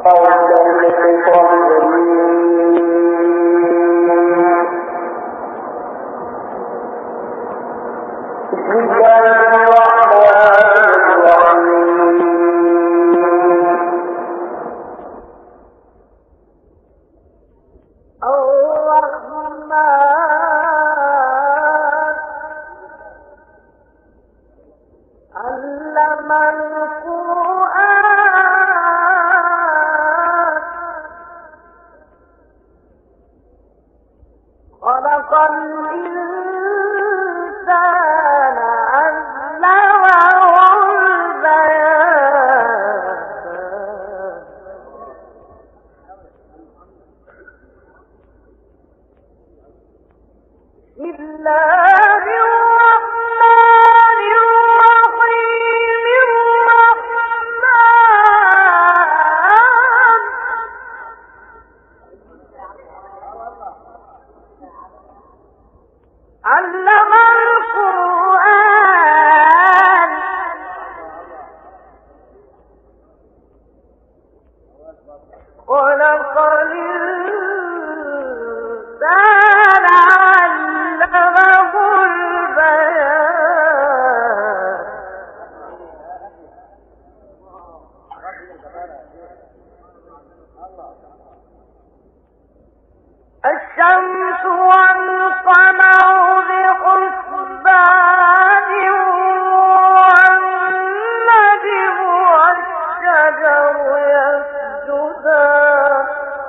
الشمس والقمر بحسبان والنجم والشجر يسجدان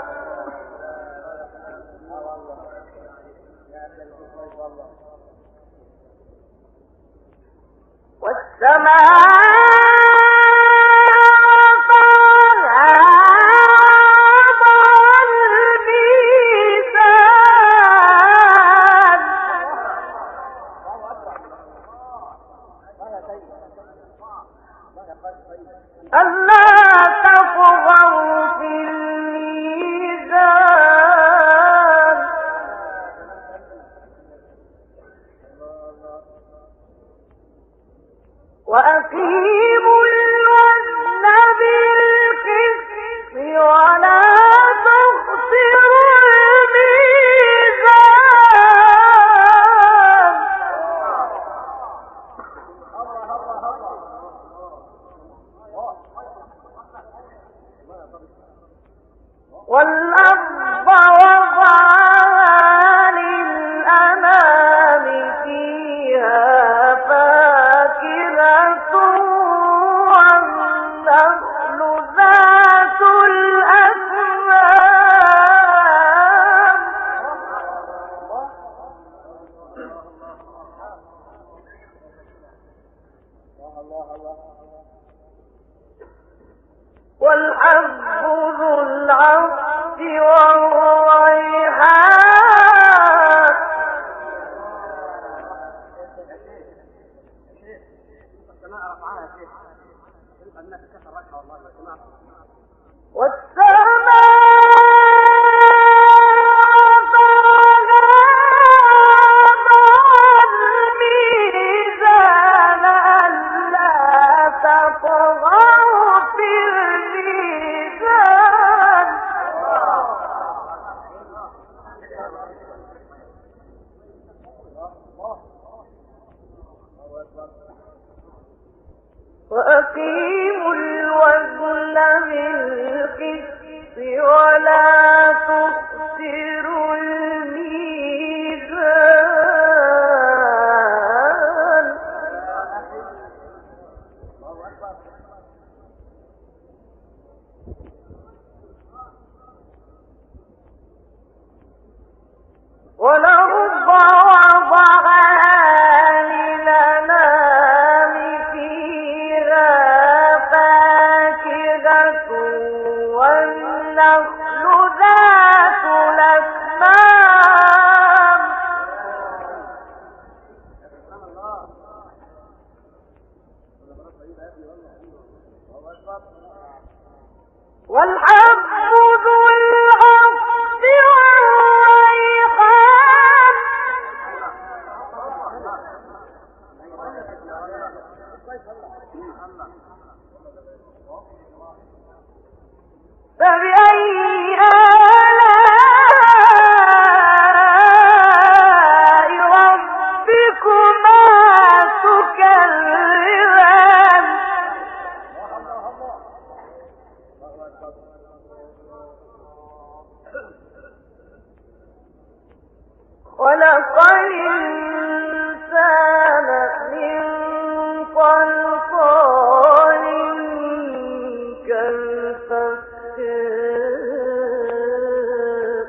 والسماء وأقيموا الوزن بالقسط ولا تخسروا الميزان والأرض وضعها للأنام فيها فاكهة والنخل ذات الأكمام والحب ذو العصف والريحان والميزان ألا تطغوا في الميزان وأقيموا الوزن بالقسط ولا تخسروا الميزان والأرض وضعها للأنام فيها فاكهة والنخل ذات الأكمام والحب ذو العصف والريحان فبأي آلاء ربكما تكذبان خلق الإنسان من صلصال كالفخار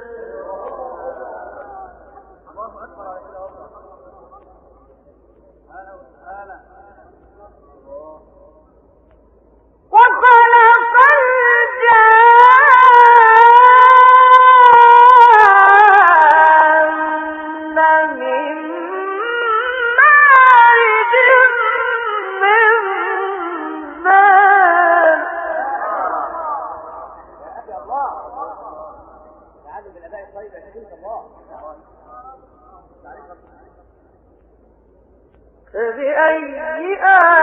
وخلق الجان من مارج من نار فبأي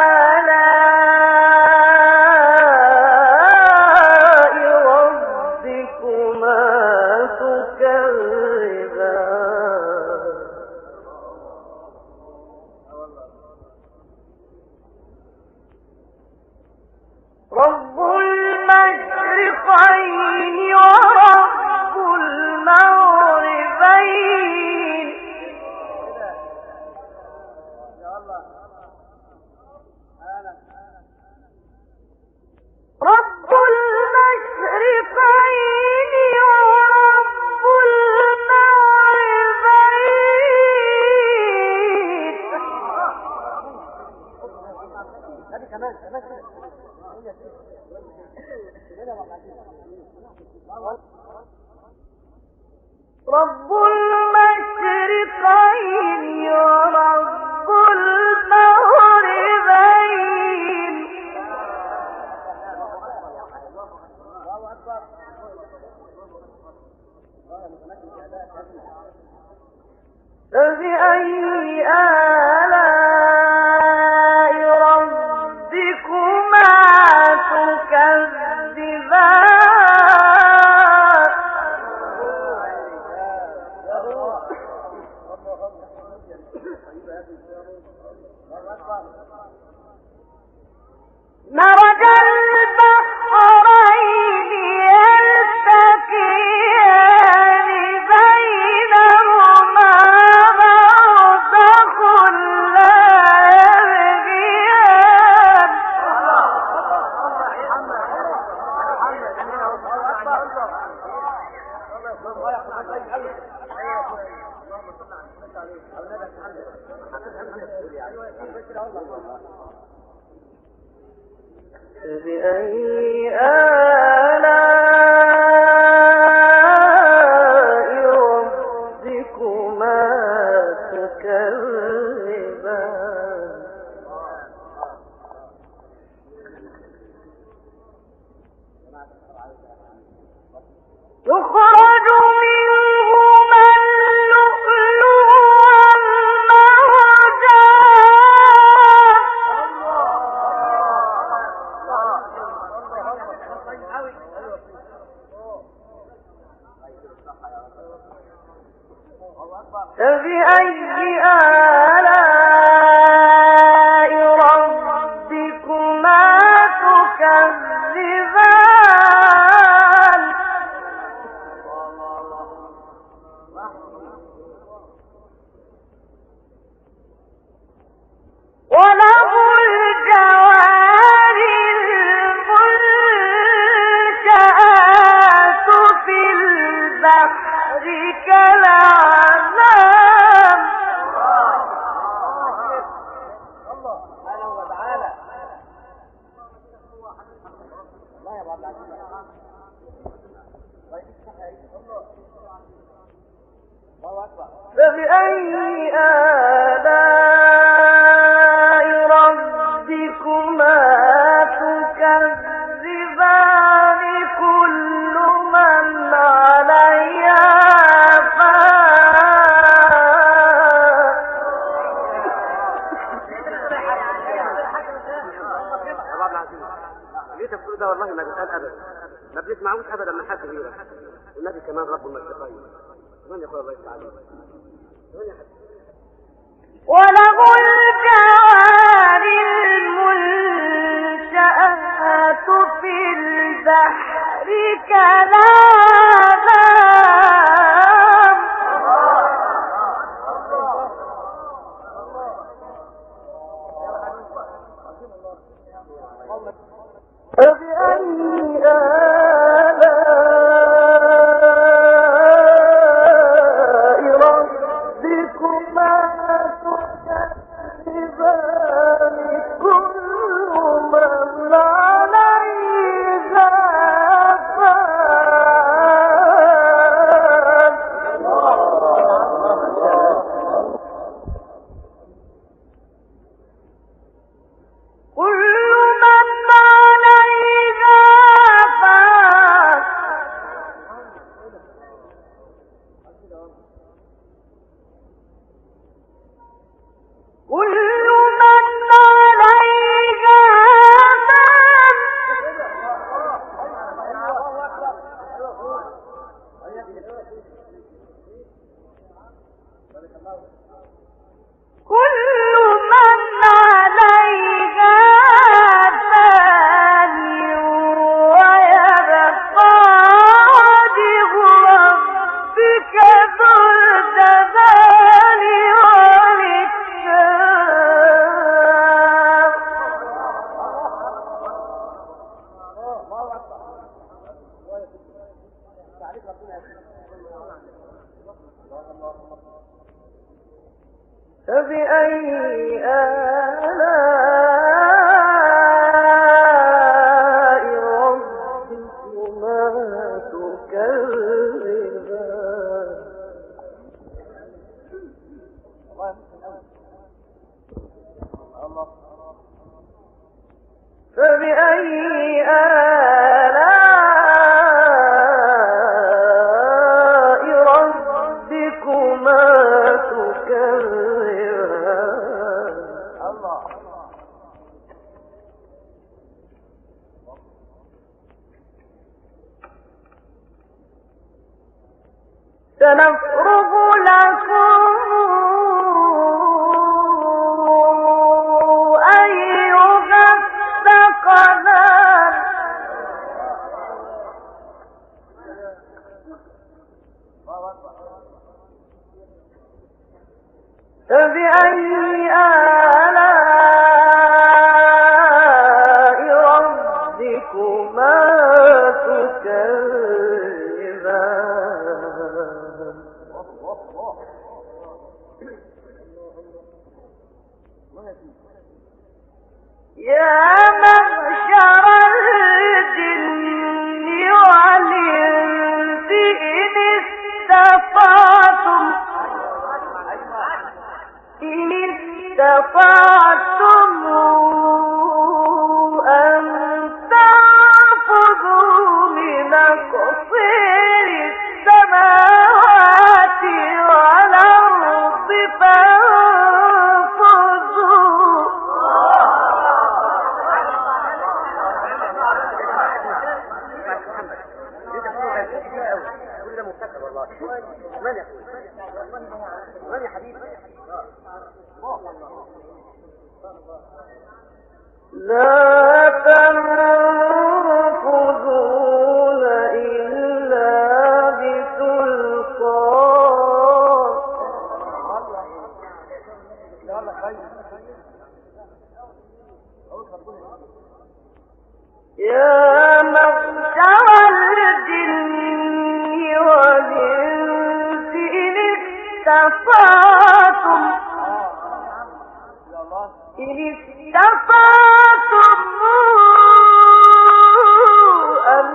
آلاء ربكما تكذبان رب المشرقين ورب المغربين رب المشرقين ورب المغربين رب المشرقين ورب المغربين فبأي آلاء ربكما تكذبان مرج البحرين يلتقيان بينهما برزخ لا يبغيان فبأي آلاء ربكما تكذبان يخرج منهما اللؤلؤ فبأي آلاء ربكما تكذبان وله الجوار المنشآت في البحر كالأعلام فبأي آلاء ربكما تكذبان كل من عليها ليه تفكروا ده والله ما بيتقال ابدا، ما بنسمعوش. تسمعوش ابدا من حد غيره. النبي كمان رب المشرقين. من يقول الله تعالى؟ وله الجوار المنشآت في البحر كالأعلام فبأي آلاء ربكما تكذبان كل من عليها فان كل من عليها فان كل من عليها فان كل من عليها فان ويبقى وجه ربك ذو الجلال والإكرام فبأي آلاء ربكما تكذبان فبأي آلاء ربكما تكذبان سنفرغ لكم أيها الثقلان فبأي آلاء ربكما تكذبان يا معشر الجن والإنس إن استطعتم أن تنفذوا من أقطار السماوات والأرض فانفذوا من يا حبيبي؟ لا تنفذون إلا بسلطان يا معشر الجن والإنس إن استطعتم أن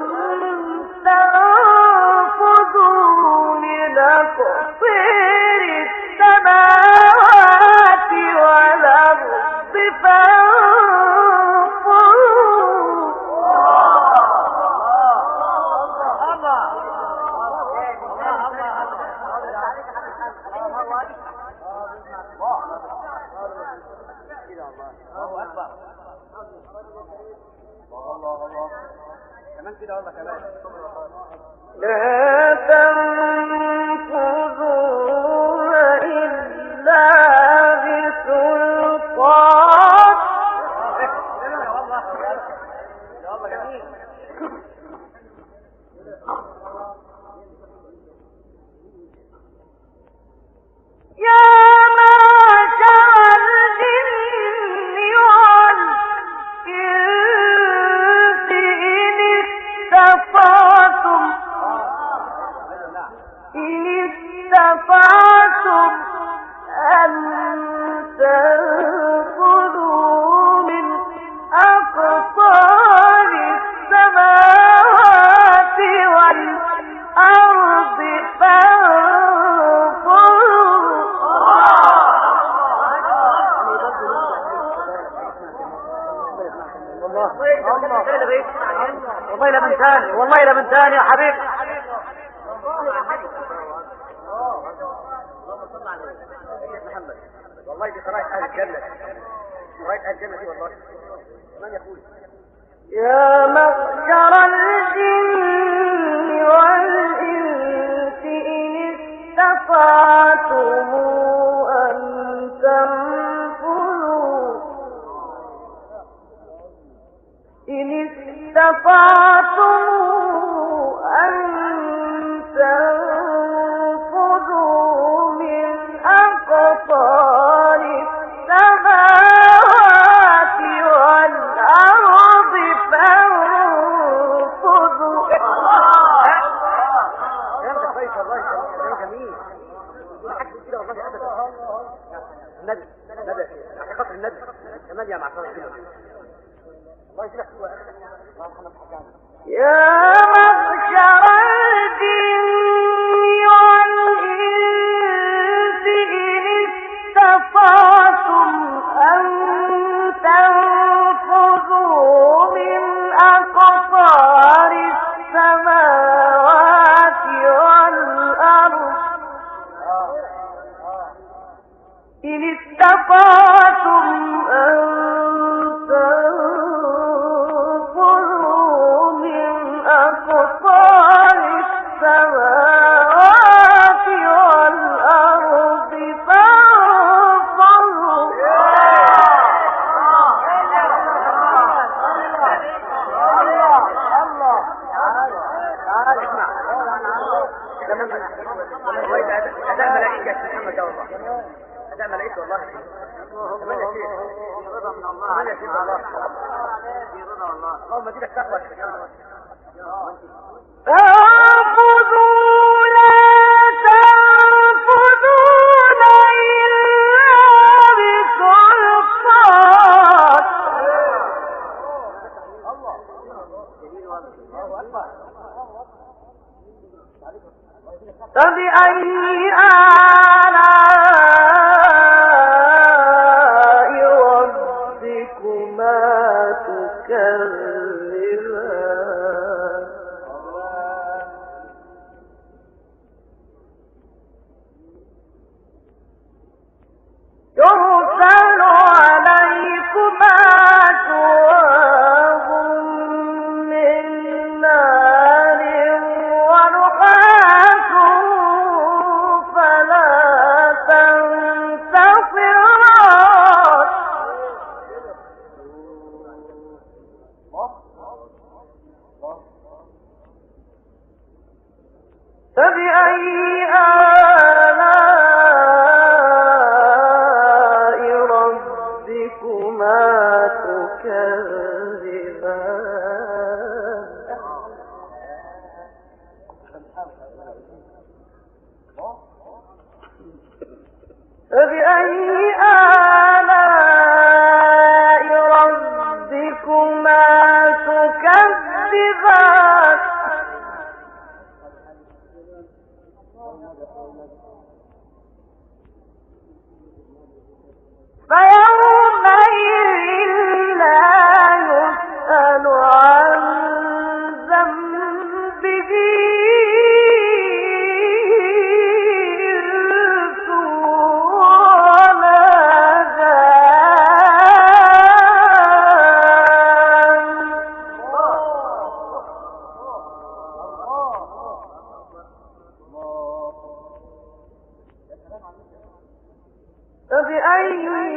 تنفذوا من أقطار السماوات والأرض كمان كده والله كمان. لا تنفذون إلا بسلطان. والله جميل. يا معشر الجن والإنس إن استطعتم أن تنفذوا من أقطار السماوات والأرض والله لا من ثاني، والله لا من ثاني يا حبيبي. والله دي قراءة أهل الجنة، قراءة أهل الجنة دي والله. من يقول؟ يا معشر الجن والإنس إن استطعتم أن تنفذوا من أقطار السماوات والأرض فانفذوا. كلام كويس والله، كلام جميل. ما حدش كده والله ابدا. النبي عشان خاطر النبي كمان يا معشر الجن. الله يسلمك. يا معشر الجن والإنس إن استطعتم أن تنفذوا من أقطار السماوات والأرض إن استطعتم أن تنفذوا من أقطار السماوات والأرض فانفذوا. تعال اسمع. أداء ملائكة يا محمد ده والله. أداء ملائكة والله. كمان يا شيخ. رضا من الله. كمان يا شيخ والله. رضا الله. اللهم اديك التقوى يا شيخ. فانفذوا لا تنفذون إلا بسلطان. فبأي آلاء ربكما تكذبان. يرسل عليكما شواظ من نار ونحاس فلا تنتصران. فبأي آلاء ربكما تكذبان. فبأي آلاء ربكما تكذبان. فيومئذ لا يسأل عن ذنبه إنس ولا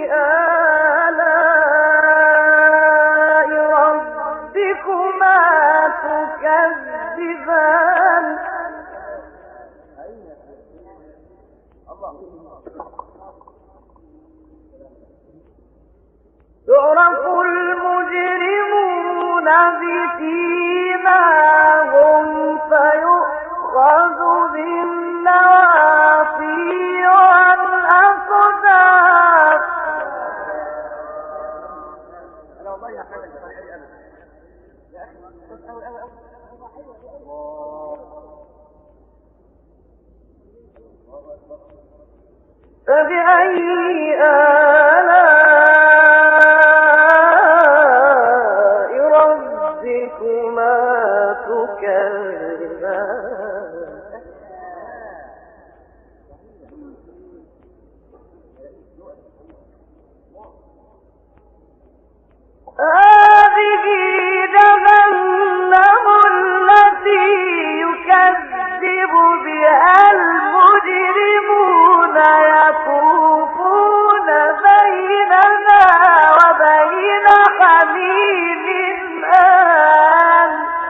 آلاء ربكما تكذبان يعرف المجرمون بسيماهم فيؤخذ بالنواصي والأقدام فبأي آلاء ربكما تكذبان هذه جهنم التي يكذب بها المجرمون يطوفون بيننا وبين حميم آن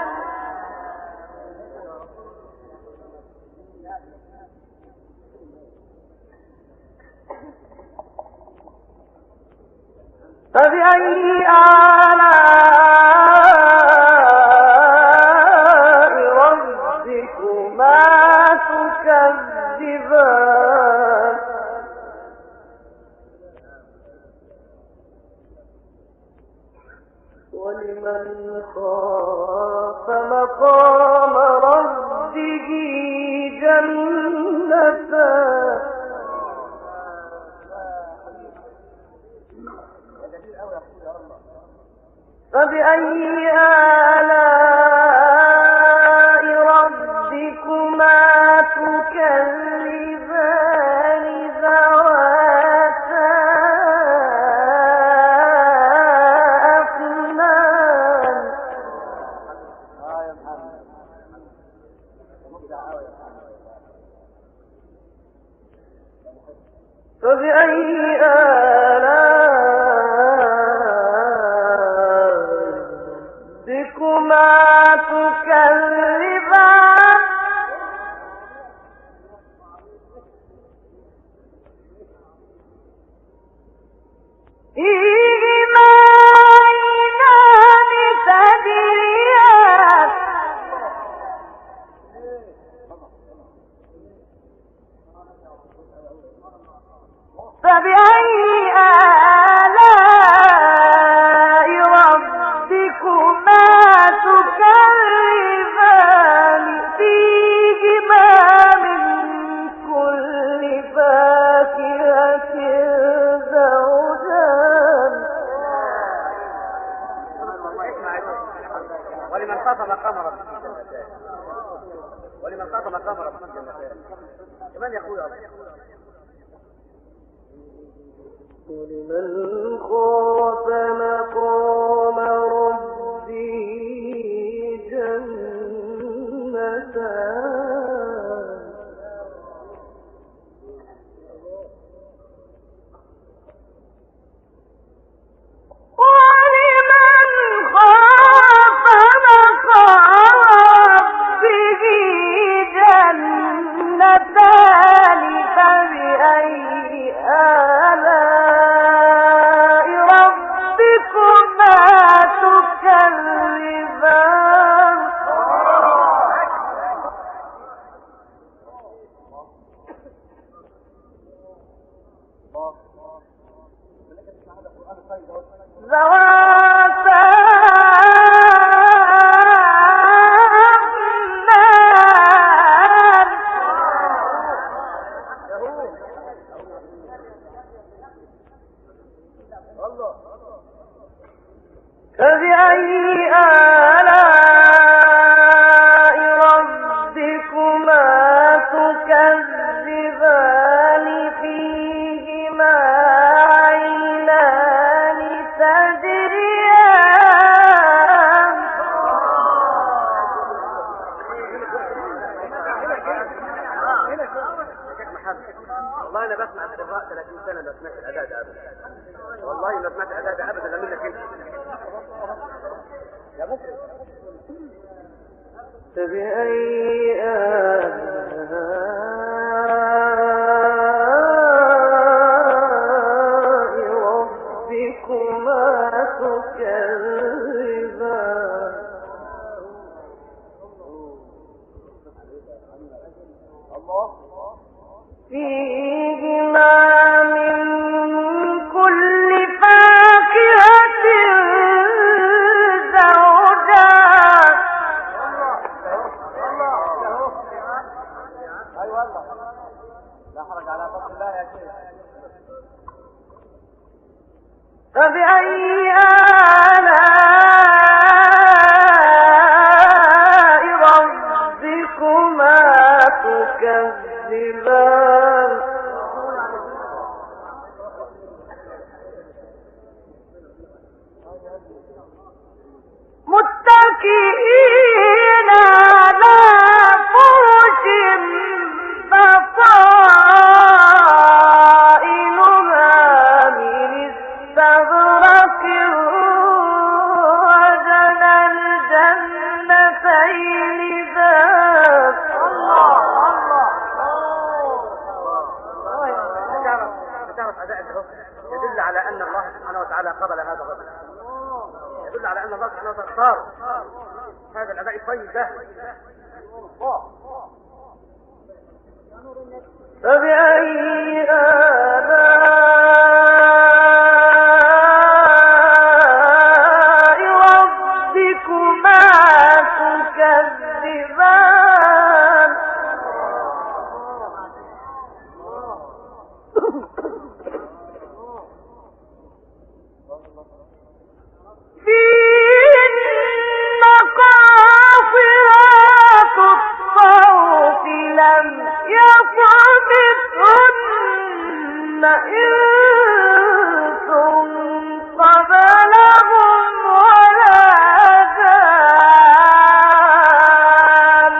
فبأي آلاء ربكما تكذبان ولمن خاف مقام ربه جنتان فبأي آلاء ربكما تكذبان ذواتا أفنان فبأي ربكما تكذبان فيهما عينان تجريان فبأي آلاء ربكما تكذبان فيهما من كل فاكهة زوجان ولمن خاف مقام ربه جنتان ولمن خاف مقام ربه جنتان كمان يقول ولمن خاف مقام ربه جنتان ولمن خاف مقام ربه جنتان فبأي آلاء ربكما تكذبان ذواتا أفنان فبأي آلاء ربكما تكذبان فيهما عينان تجريان شيخ محمد والله انا بسمع القراء 30 سنه ما سمعت الاداء ده ابدا. والله ما سمعت الاداء ده ابدا منك انت يا مخرج. فبأي آلاء ربكما تكذبان فيهما من كل فاكهة زوجان اي والله لا حرج على فضل الله يا شيخ. فبأي آلاء ربكما تكذبان متكئين على فرش بطائنها من استبرق وجنى الجنتين ذات تعرف اداء الحكم يدل على ان الله سبحانه وتعالى قبل هذا الرجل، يدل على ان الله سبحانه وتعالى اختار هذا الاداء الطيب ده. فبأي آلاء ربكما تكذبان فيهن قاصرات الطرف لم يطمثهن إنس قبلهم ولا جان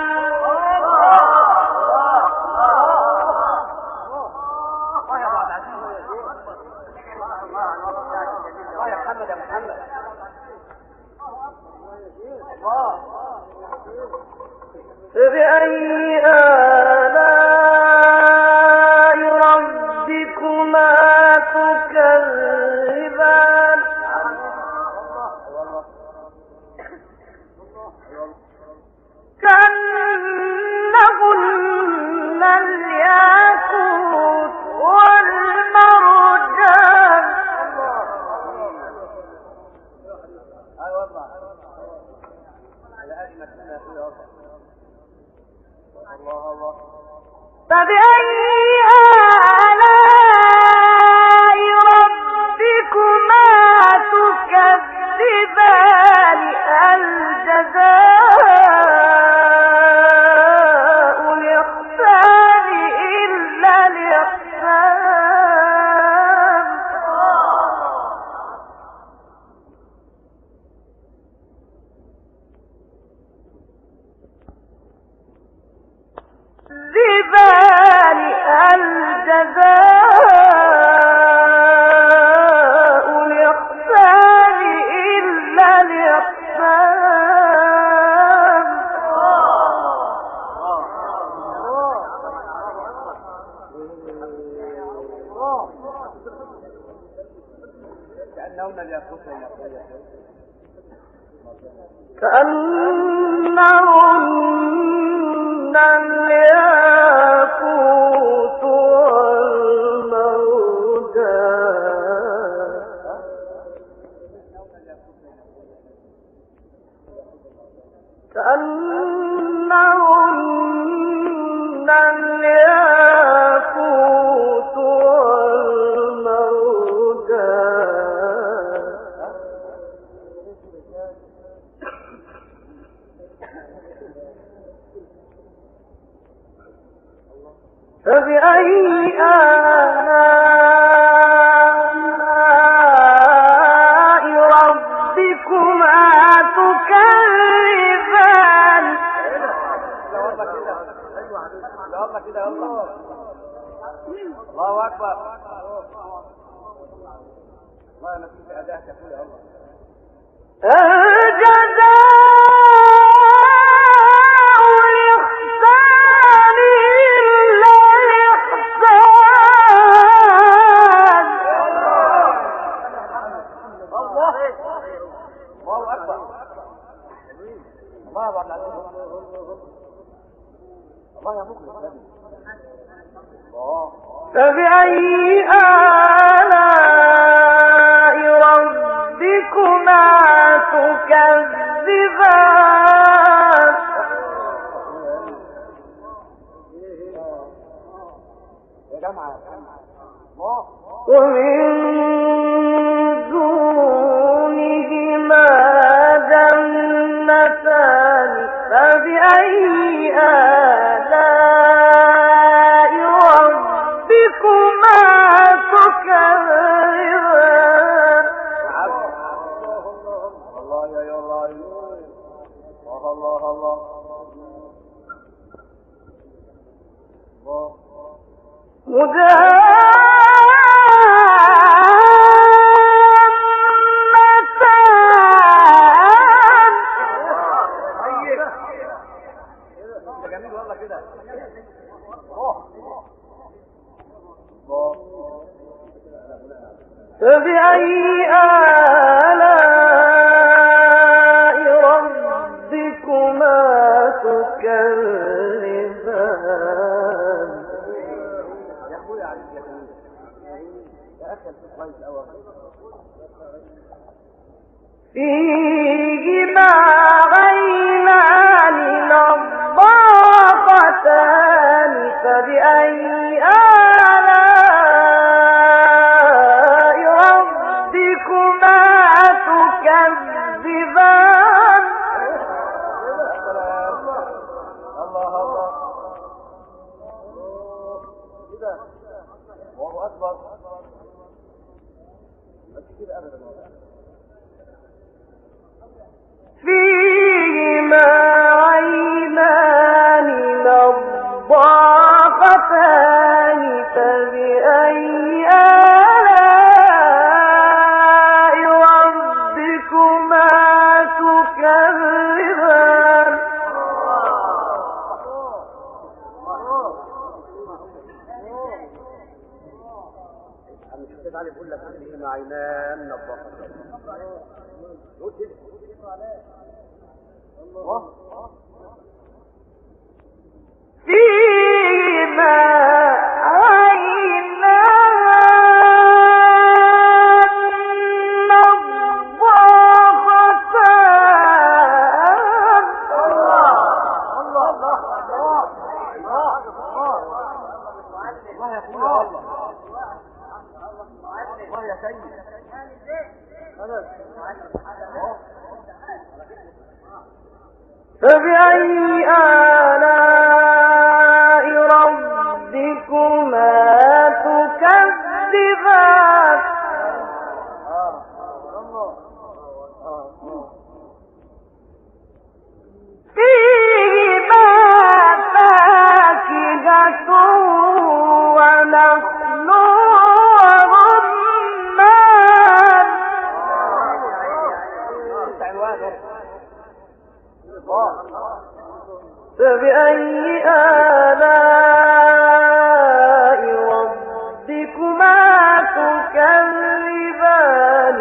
الله يا محمد يا محمد. فبأي آلاء ربكما تكذبان كأنهن الياقوت والمرجان اي والله على هذه ما كنا فيه والله. الله الله. فبأي آلاء ربكما تكذبان الجزاء الإحسان إلا الإحسان ذبان الجزاء الإحسان إلا الإحسان كأنهن الياقوت والمرجان. كأنهن الياقوت والمرجان كأنهن الياقوت والمرجان فبأي آلاء ربكما تكذبان يلا كده يلا. الله اكبر. الله نسيت اداك يا اخويا. الله الجزاء الإحسان إلا الإحسان. الله اكبر. الله اكبر. الله يا مخلص. فبأي آلاء ربكما تكذبان. يا جماعة ومن دونهما جنتان فبأي آلاء ربكما تكذبان. الله يا الله. الله الله جميل والله كده. فبأي آلاء ربكما تكذبان. يا اخويا عليك يا اخويا. يا اخي انت كويس قوي. فيهما عينان نضاختان فبأي آلاء ربكما تكذبان. الله الله كده. الله اكبر. مش كده ابدا. فيهما عينان نضاختان فبأي آلاء ربكما تكذبان. مش كده علي بيقول لك فيهما عينان نضاختان. قول كده. فيهما عينان نضاختان. الله يا اخويا والله. الله يا سيد. فبأي آلاء ربكما تكذبان. فيهما فاكهة ونخل ورمان. فبأي آلاء ربكما تكذبان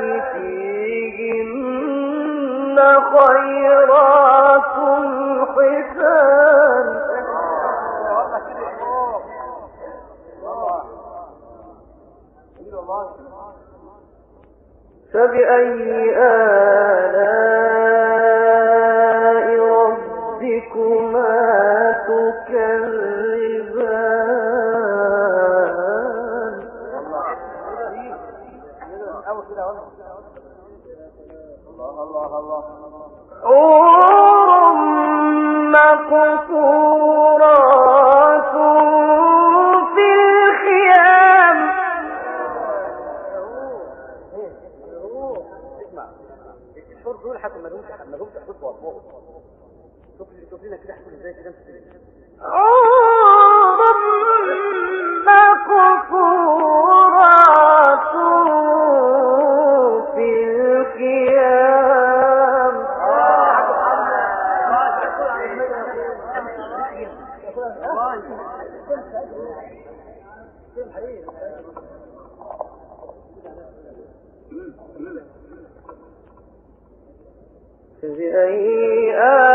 فيهن خيرات حسان. فبأي آلاء ربكما تكذبان. الله الله. حور مقصورات في الخيام فبأي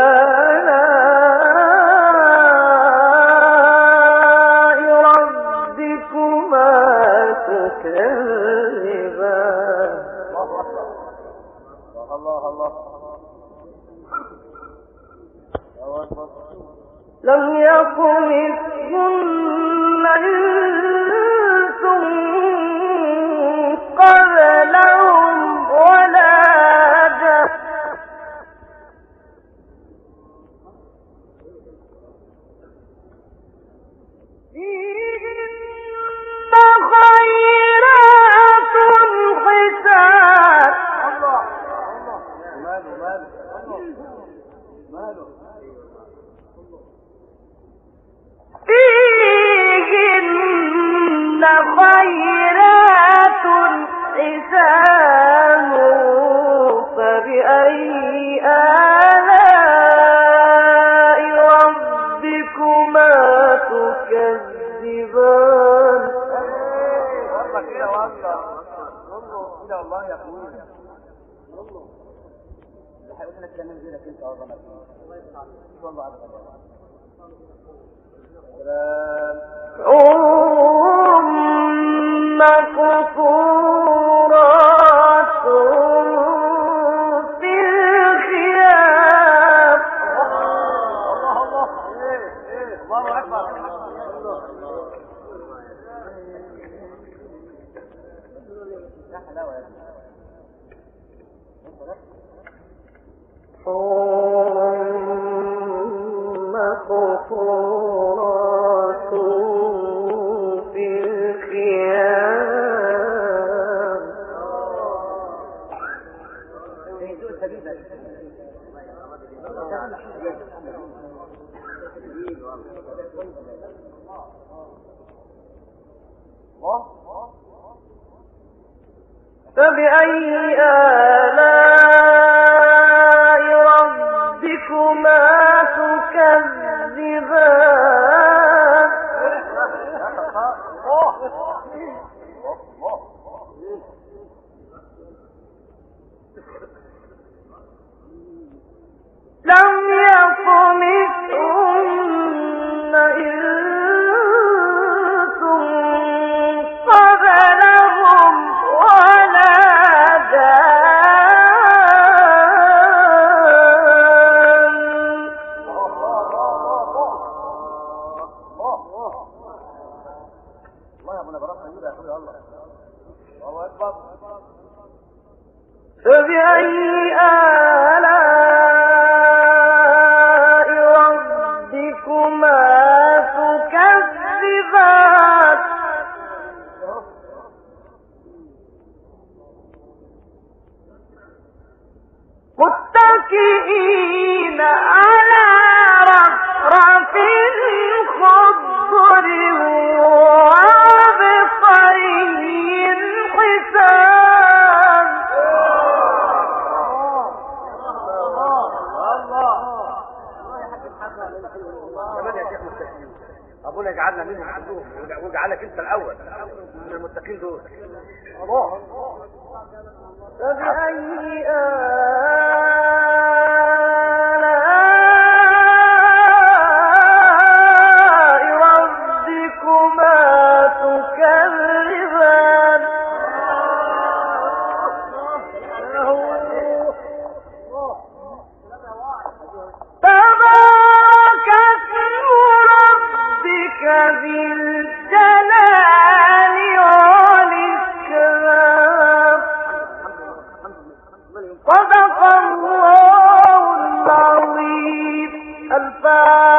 آلاء ربكما تكذبان الله الله لم يكن مثلهن إنس قبلهم ولا جان خيرات حسان فيهن خيرات حسان فبأي آلاء ربكما تكذبان والله كده والله يا اخويا هيقول لك كلام زي لك انت والله والله عبد مقصورات في الخيام الله الله اكبر يا حلاوه يا مقصورات في الخيام فبأي آلاء ربكما تكذبان لم يطمثهن إنس قبلهم ولا جان الله يا ابو نبرات ايوه يا اخويا الله الله اكبر فبأي آلاء ربكما تكذبان متكئين على رفرف خضر وعبقري حسان كمان يا شيخ متقين ابونا يجعلنا منهم عندهم ويجعلك انت الاول من المتقين دول الله فبأي آلاء ربكما تكذبان تبارك اسم ربك ذي الجلال والإكرام صدق الله العظيم. الفاتحة.